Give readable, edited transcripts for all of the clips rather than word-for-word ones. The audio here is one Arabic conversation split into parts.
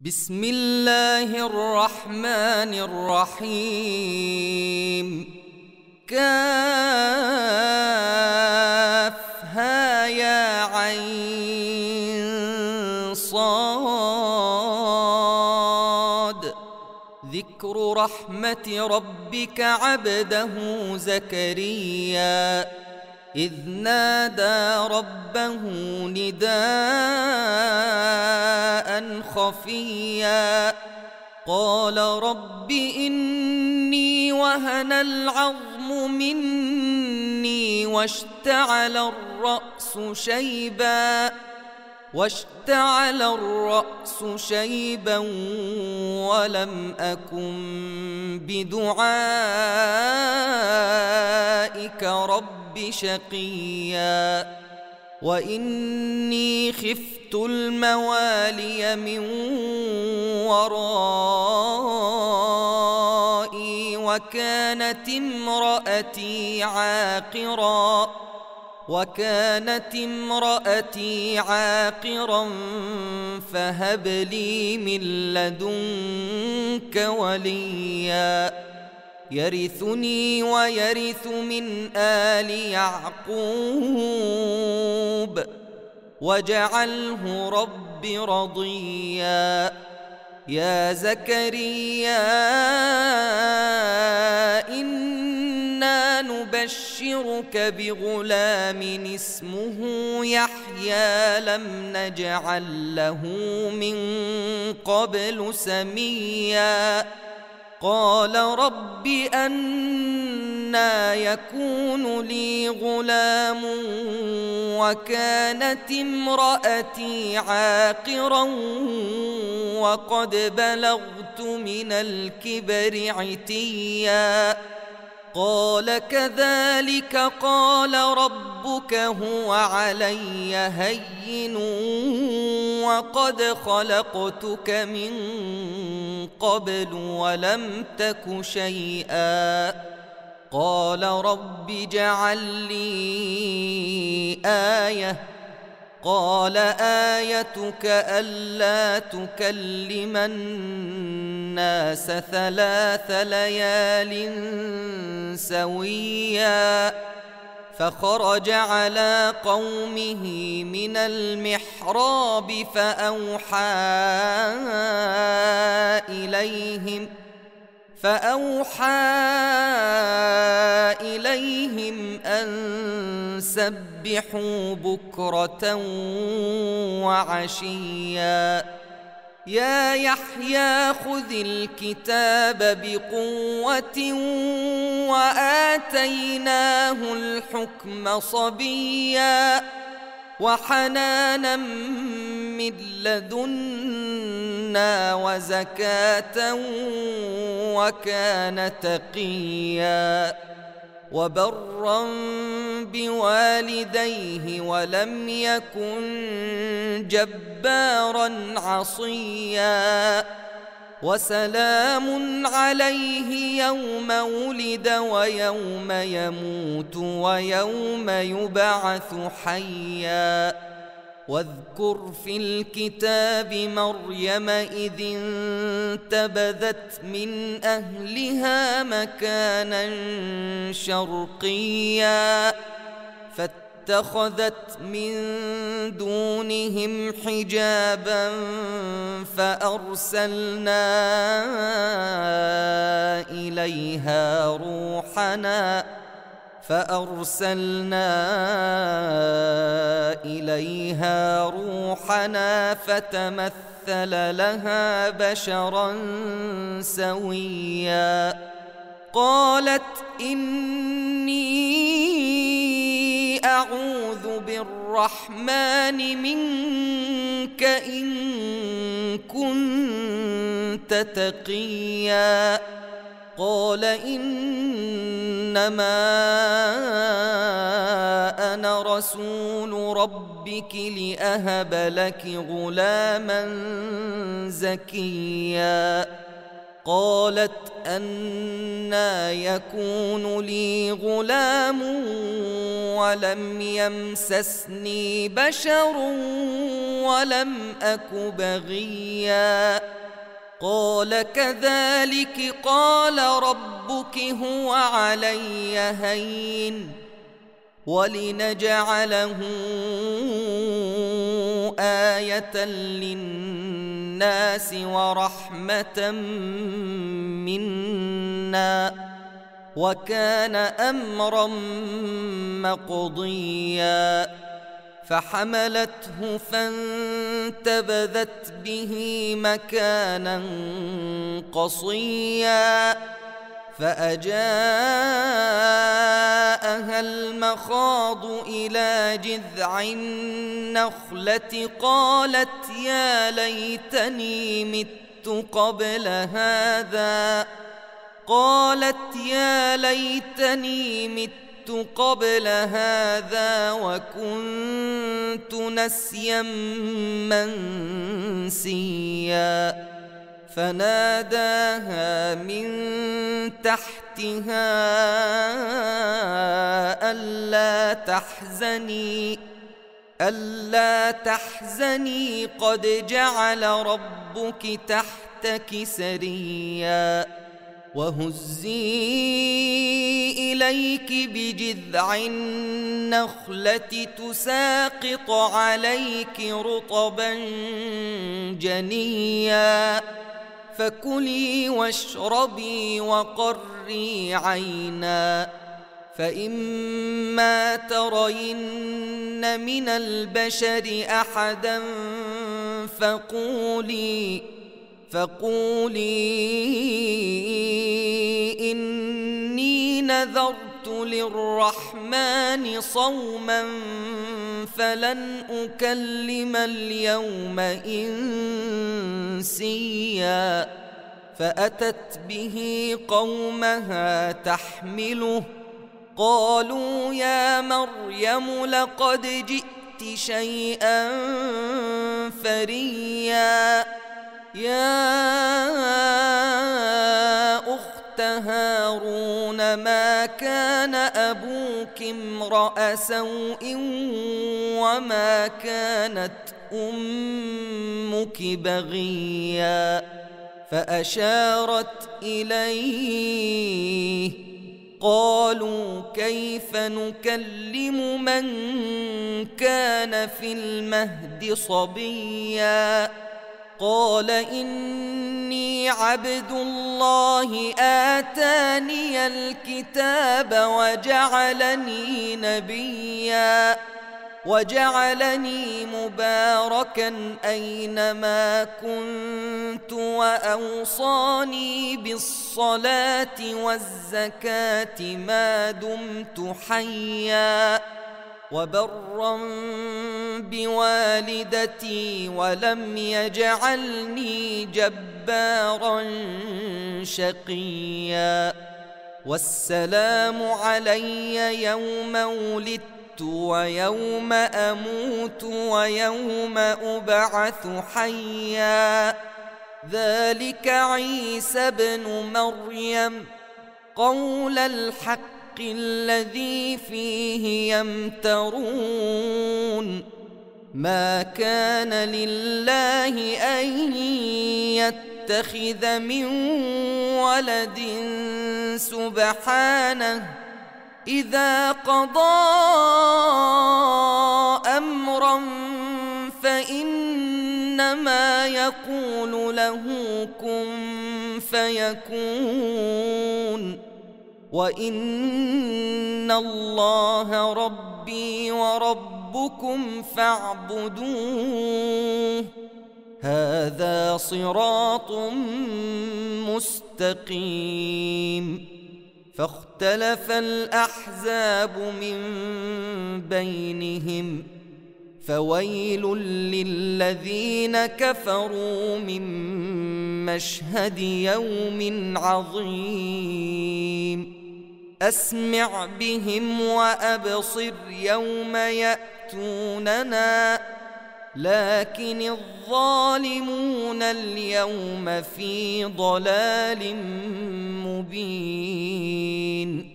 بسم الله الرحمن الرحيم. كافها يا عين صاد. ذكر رحمة ربك عبده زكريا إذ نادى ربه نداء خفيا قال رب إني وهن العظم مني واشتعل الرأس شيبا ولم أكن بدعائك رب شقيا وإني خفت الموالي من ورائي وكانت امرأتي عاقرا فهب لي من لدنك وليا يرثني ويرث من آل يعقوب واجعله رب رضيا. يا زكريا إنا نبشرك بغلام اسمه يحيى لم نجعل له من قبل سميا قال رب أنى يكون لي غلام وكانت امرأتي عاقرا وقد بلغت من الكبر عتيا قال كذلك قال ربك هو علي هين وقد خلقتك من قبل ولم تك شيئا قال رب اجعل لي آية قال آيتك ألا تكلم الناس 3 ليال سويا فخرج على قومه من المحراب فأوحى إليهم أن سبحوا بكرة وعشيا يا يحيى خذ الكتاب بقوة وآتيناه الحكم صبيا وحنانا من لدنا وزكاة وكان تقيا وبرا بوالديه ولم يكن جبارا عصيا وسلام عليه يوم ولد ويوم يموت ويوم يبعث حيا واذكر في الكتاب مريم إذ انتبذت من أهلها مكانا شرقيا فاتخذت من دونهم حجابا فأرسلنا إليها روحنا فتمثل لها بشرا سويا قالت إني أعوذ بالرحمن منك إن كنت تقيا قال إنما أنا رسول ربك لأهب لك غلاما زكيا قالت أنى يكون لي غلام ولم يمسسني بشر ولم أك بغيا قال كذلك قال ربك هو علي هين ولنجعله آية للناس ورحمة منا وكان أمرا مقضيا فحملته فانتبذت به مكانا قصيا فأجاءها المخاض إلى جذع النخلة قالت يا ليتني مت قبل هذا وكنت نسيا منسيا فناداها من تحتها ألا تحزني قد جعل ربك تحتك سريا وهزي إليك بجذع النخلة تساقط عليك رطبا جنيا فكلي واشربي وقري عينا فإما ترين من البشر أحدا فقولي إني نذرت للرحمن صوما فلن أكلم اليوم إنسيا فأتت به قومها تحمله قالوا يا مريم لقد جئت شيئا فريا يا أخت هارون ما كان أبوك امرأ سوء وما كانت أمك بغيا فأشارت إليه قالوا كيف نكلم من كان في المهد صبيا قال إني عبد الله آتاني الكتاب وجعلني نبيا وجعلني مباركا أينما كنت وأوصاني بالصلاة والزكاة ما دمت حيا وبرا بوالدتي ولم يجعلني جبارا شقيا والسلام علي يوم ولدت ويوم أموت ويوم أبعث حيا ذلك عيسى ابن مريم قول الحق الذي فيه يمترون ما كان لله أن يتخذ من ولد سبحانه إذا قضى أمرا فإنما يقول له كن فيكون وإن الله ربي وربكم فاعبدوه هذا صراط مستقيم فاختلف الأحزاب من بينهم فويل للذين كفروا من مشهد يوم عظيم أسمع بهم وأبصر يوم يأتوننا لكن الظالمون اليوم في ضلال مبين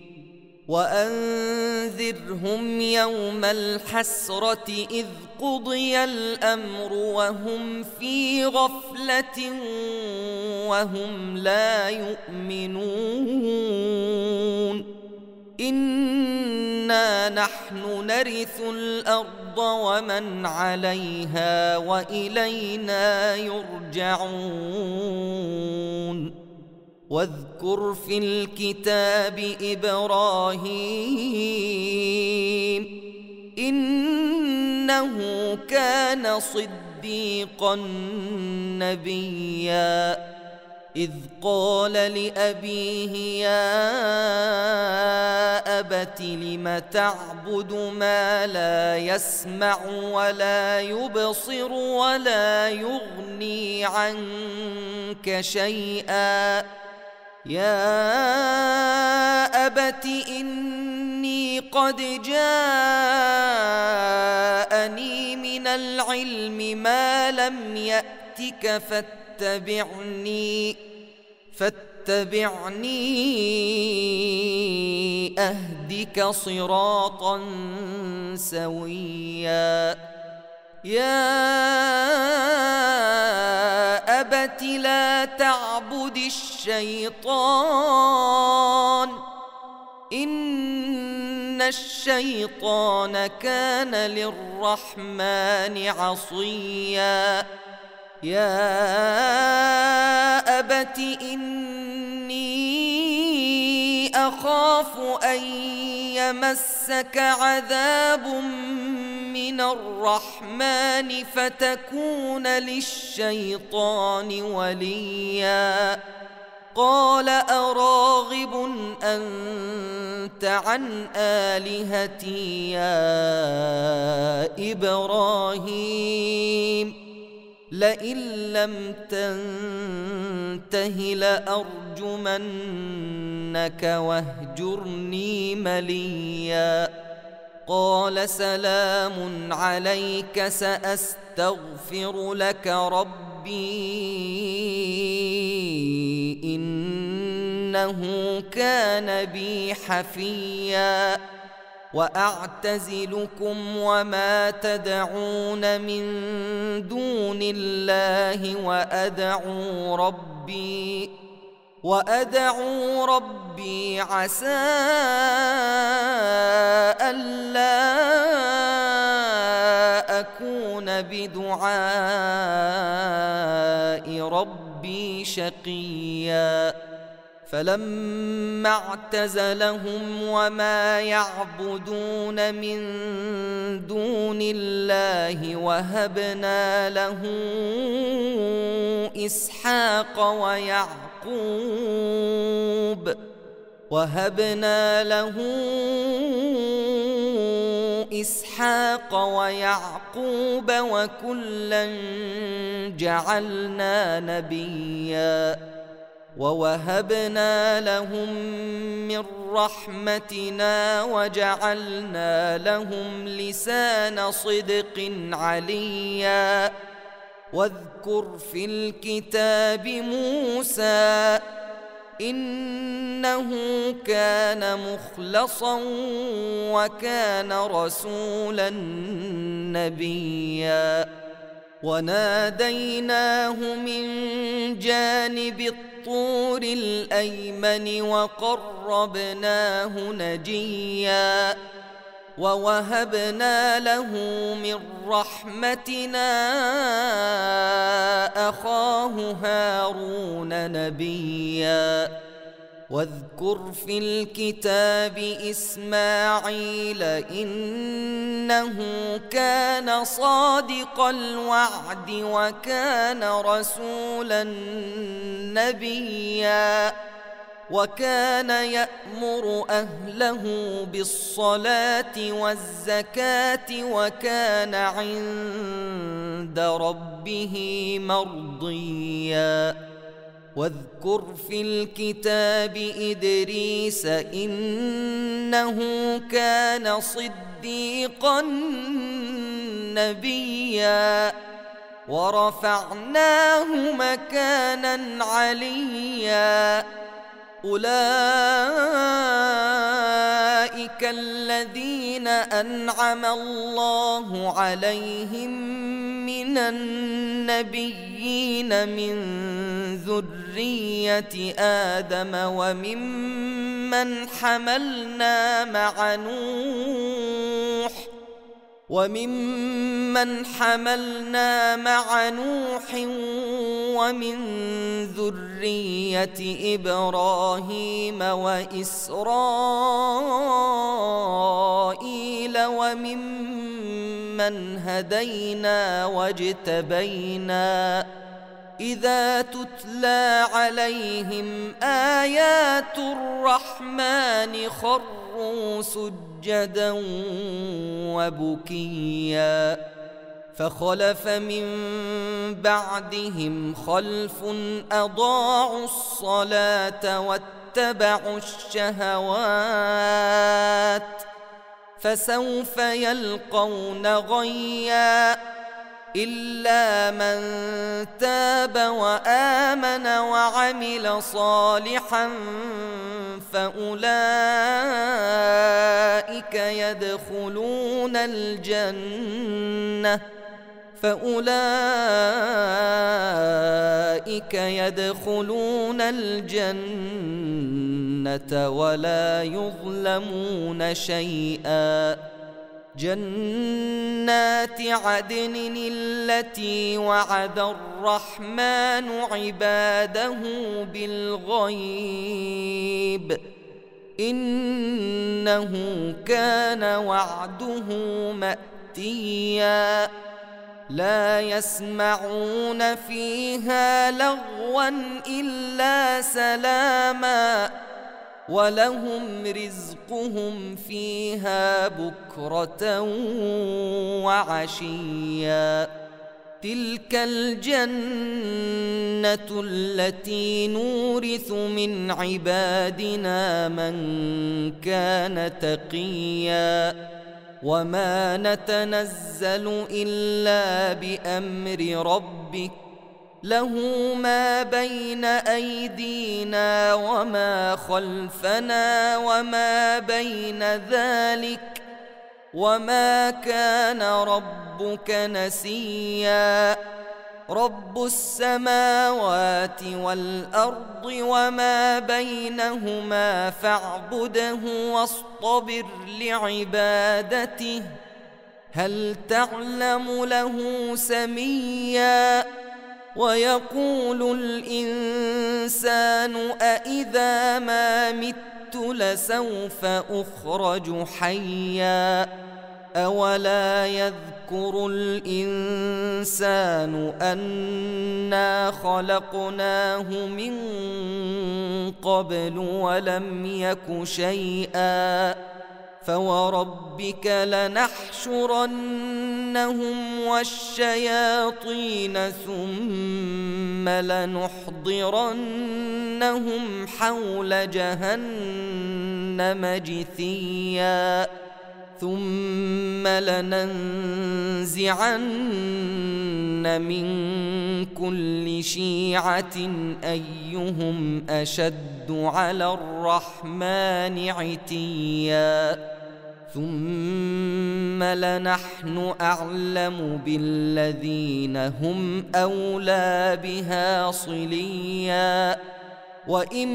وأنذرهم يوم الحسرة إذ قضي الأمر وهم في غفلة وهم لا يؤمنون إنا نحن نرث الأرض ومن عليها وإلينا يرجعون واذكر في الكتاب إبراهيم إنه كان صديقا نبيا إذ قال لأبيه يا أبت لم تعبد ما لا يسمع ولا يبصر ولا يغني عنك شيئا يا أبت إني قد جاءني من العلم ما لم يأتك فاتبعني أهدك صراطا سويا يا أبت لا تعبد الشيطان إن الشيطان كان للرحمن عصيا يا أبت إني أخاف أن يمسك عذاب من الرحمن فتكون للشيطان وليا قال أراغب أنت عن آلهتي يا إبراهيم لئن لم تنته لأرجمنك واهجرني مليا قال سلام عليك سأستغفر لك ربي إنه كان بي حفيا وأعتزلكم وما تدعون من دون الله وأدعو ربي عسى ألا أكون بدعاء ربي شقيا فلما اعتزلهم وما يعبدون من دون الله وهبنا له إسحاق ويعقوب وكلا جعلنا نبيا ووهبنا لهم من رحمتنا وجعلنا لهم لسان صدق عليا واذكر في الكتاب موسى إنه كان مخلصا وكان رسولا نبيا وناديناه من جانب الطور الأيمن وقربناه نجيا ووهبنا له من رحمتنا أخاه هارون نبيا واذكر في الكتاب إسماعيل إنه كان صادق الوعد وكان رسولا نبيا وكان يأمر أهله بالصلاة والزكاة وكان عند ربه مرضيا واذكر في الكتاب إدريس إنه كان صديقا نبيا ورفعناه مكانا عليا أولئك الذين أنعم الله عليهم من النبيين من ذرية آدم وممن حملنا مع نوح ومن ذرية إبراهيم وإسرائيل وممن هدينا واجتبينا إذا تتلى عليهم آيات الرحمن خروا سجدا وبكيا فخلف من بعدهم خلف أضاعوا الصلاة واتبعوا الشهوات فسوف يلقون غيا إلا من تاب وآمن وعمل صالحا فأولئك يدخلون الجنة ولا يظلمون شيئا جنات عدن التي وعد الرحمن عباده بالغيب إنه كان وعده مأتيا لا يسمعون فيها لغوا إلا سلاما ولهم رزقهم فيها بكرة وعشيا تلك الجنة التي نورث من عبادنا من كان تقيا وما نتنزل إلا بأمر ربك له ما بين أيدينا وما خلفنا وما بين ذلك وما كان ربك نسيا رب السماوات والأرض وما بينهما فاعبده واصطبر لعبادته هل تعلم له سميا ويقول الإنسان أإذا ما مت لسوف أخرج حيا أولا يذكر الإنسان أنا خلقناه من قبل ولم يك شيئا فوربك لنحشرنهم والشياطين ثم لنحضرنهم حول جهنم جثيا ثم لننزعن من كل شيعة أيهم أشد على الرحمن عتيا ثم لنحن أعلم بالذين هم أولى بها صليا وإن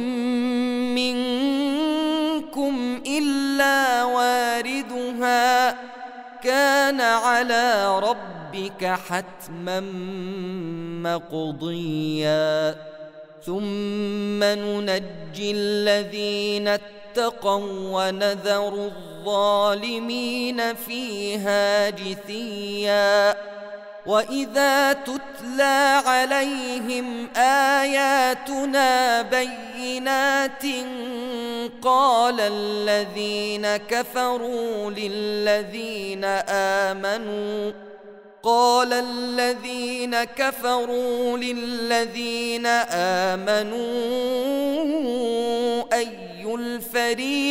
منكم إلا واردها كان على ربك حتما مقضيا ثم ننجي الذين اتقوا ونذر الظالمين فيها جثيا وإذا تتلى عليهم آياتنا بينات قال الذين كفروا للذين آمنوا أي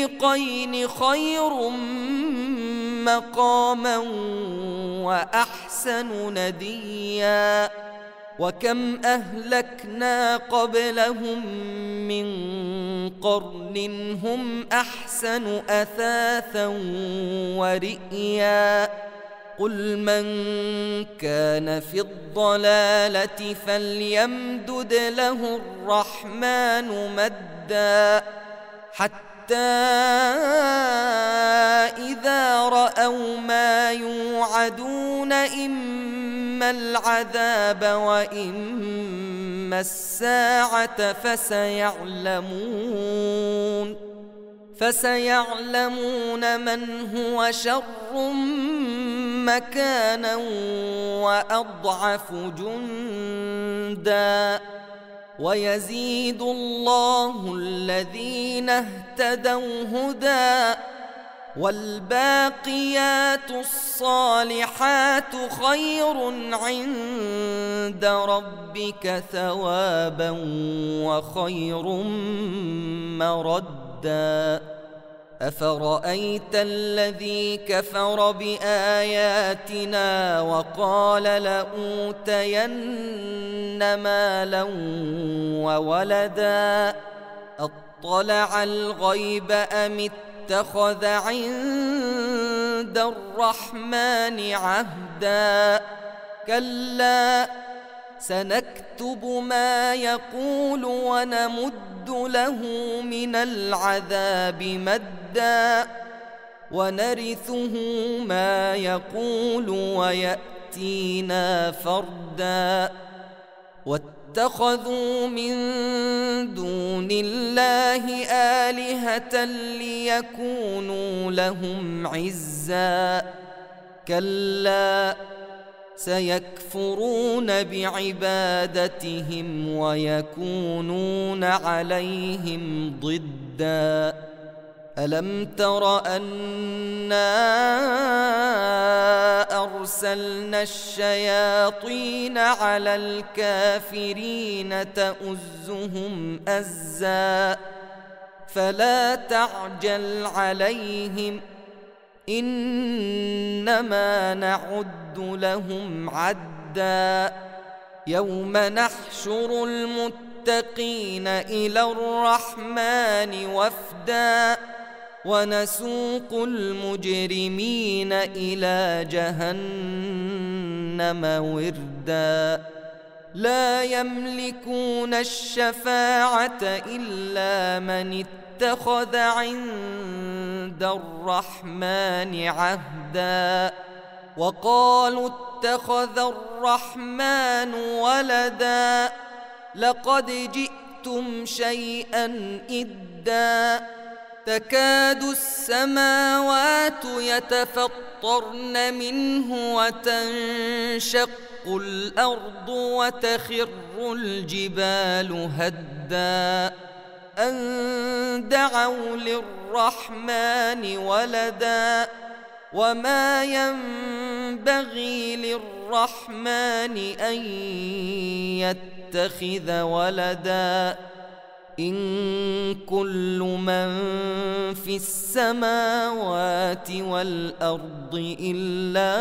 الفريقين خير مقاما وأحسن أحسن نديا وكم أهلكنا قبلهم من قرن هم أحسن أثاثا ورئيا قل من كان في الضلالة فليمدد له الرحمن مدا حتى إذا رأوا ما يوعدون إما العذاب وإما الساعة فسيعلمون من هو شر مكانا وأضعف جندا ويزيد الله الذين اهتدوا هدى والباقيات الصالحات خير عند ربك ثوابا وخير مردا أفرأيت الذي كفر بآياتنا وقال لأوتين مالا وولدا أطلع الغيب أم اتخذ عند الرحمن عهدا كلا سنكتب ما يقول ونمد له من العذاب مدا ونرثه ما يقول ويأتينا فردا واتخذوا من دون الله آلهة ليكونوا لهم عزا كلا سيكفرون بعبادتهم ويكونون عليهم ضدا ألم تر أنا أرسلنا الشياطين على الكافرين تؤزهم أزا فلا تعجل عليهم إنما نعد لهم عدا يوم نحشر المتقين إلى الرحمن وفدا ونسوق المجرمين إلى جهنم وردا لا يملكون الشفاعة إلا من اتخذ عند الرحمن عهدا وقالوا اتخذ الرحمن ولدا لقد جئتم شيئا إدا تكاد السماوات يتفطرن منه وتنشق الأرض وتخر الجبال هدا أن دعوا للرحمن ولدا وما ينبغي للرحمن أن يتخذ ولدا إن كل من في السماوات والأرض إلا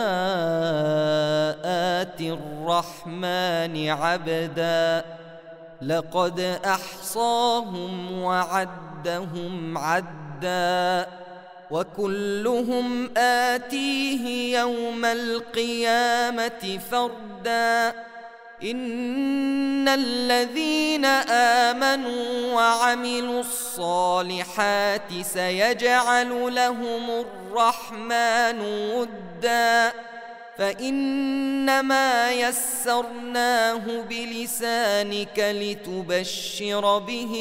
آتي الرحمن عبدا لقد أحصاهم وعدهم عدا وكلهم آتيه يوم القيامة فردا إن الذين آمنوا وعملوا الصالحات سيجعل لهم الرحمن ودا فإنما يسرناه بلسانك لتبشر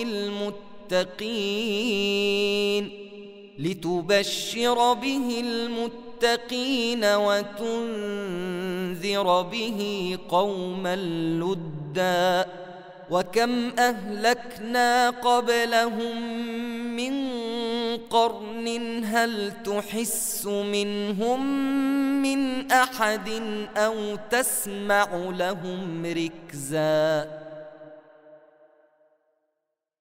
به المتقين وتنذر به قوما لدا وكم أهلكنا قبلهم من قرن هل تحس منهم من أحد أو تسمع لهم ركزا